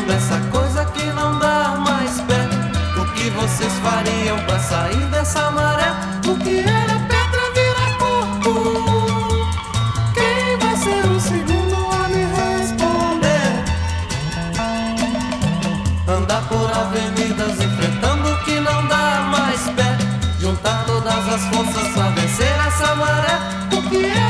dessa coisa que não dá mais pé. O que vocês fariam pra sair dessa maré? O que era pedra vira corpo. Quem vai ser o segundo a me responder? Andar por avenidas enfrentando o que não dá mais pé. Juntar todas as forças pra vencer essa maré. O que é